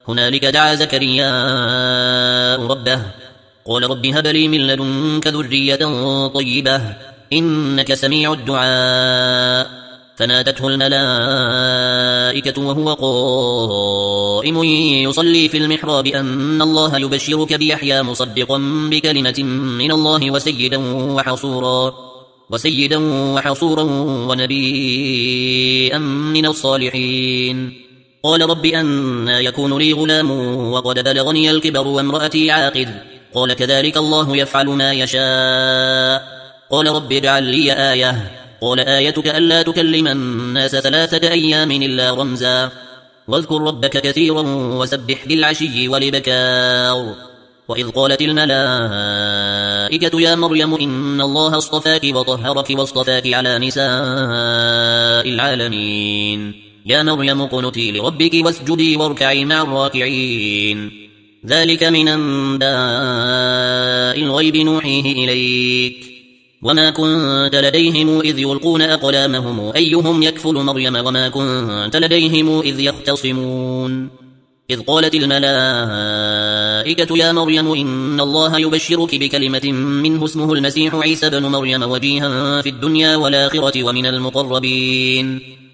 هنالك دعا زكرياء ربه قال رب هب لي من لدنك ذرية طيبة إنك سميع الدعاء فنادته الملائكة وهو قائم يصلي في المحراب أن الله يبشرك بيحيى مصدقا بكلمة من الله وسيدا وحصورا ونبيا من الصالحين قال رب أنى يكون لي غلام وقد بلغني الكبر وامرأتي عاقر قال كذلك الله يفعل ما يشاء قال رب اجعل لي آية قال آيتك ألا تكلم الناس 3 أيام إلا رمزا واذكر ربك كثيرا وسبح بالعشي والإبكار وإذ قالت الملائكة يا مريم إن الله اصطفاك وطهرك واصطفاك على نساء العالمين يا مريم اقنتي لربك واسجدي واركعي مع الراكعين ذلك من أنباء الغيب نوحيه إليك وما كنت لديهم إذ يلقون أقلامهم أيهم يكفل مريم وما كنت لديهم إذ يختصمون إذ قالت الملائكة يا مريم إن الله يبشرك بكلمة منه اسمه المسيح عيسى بن مريم وجيها في الدنيا والآخرة ومن المقربين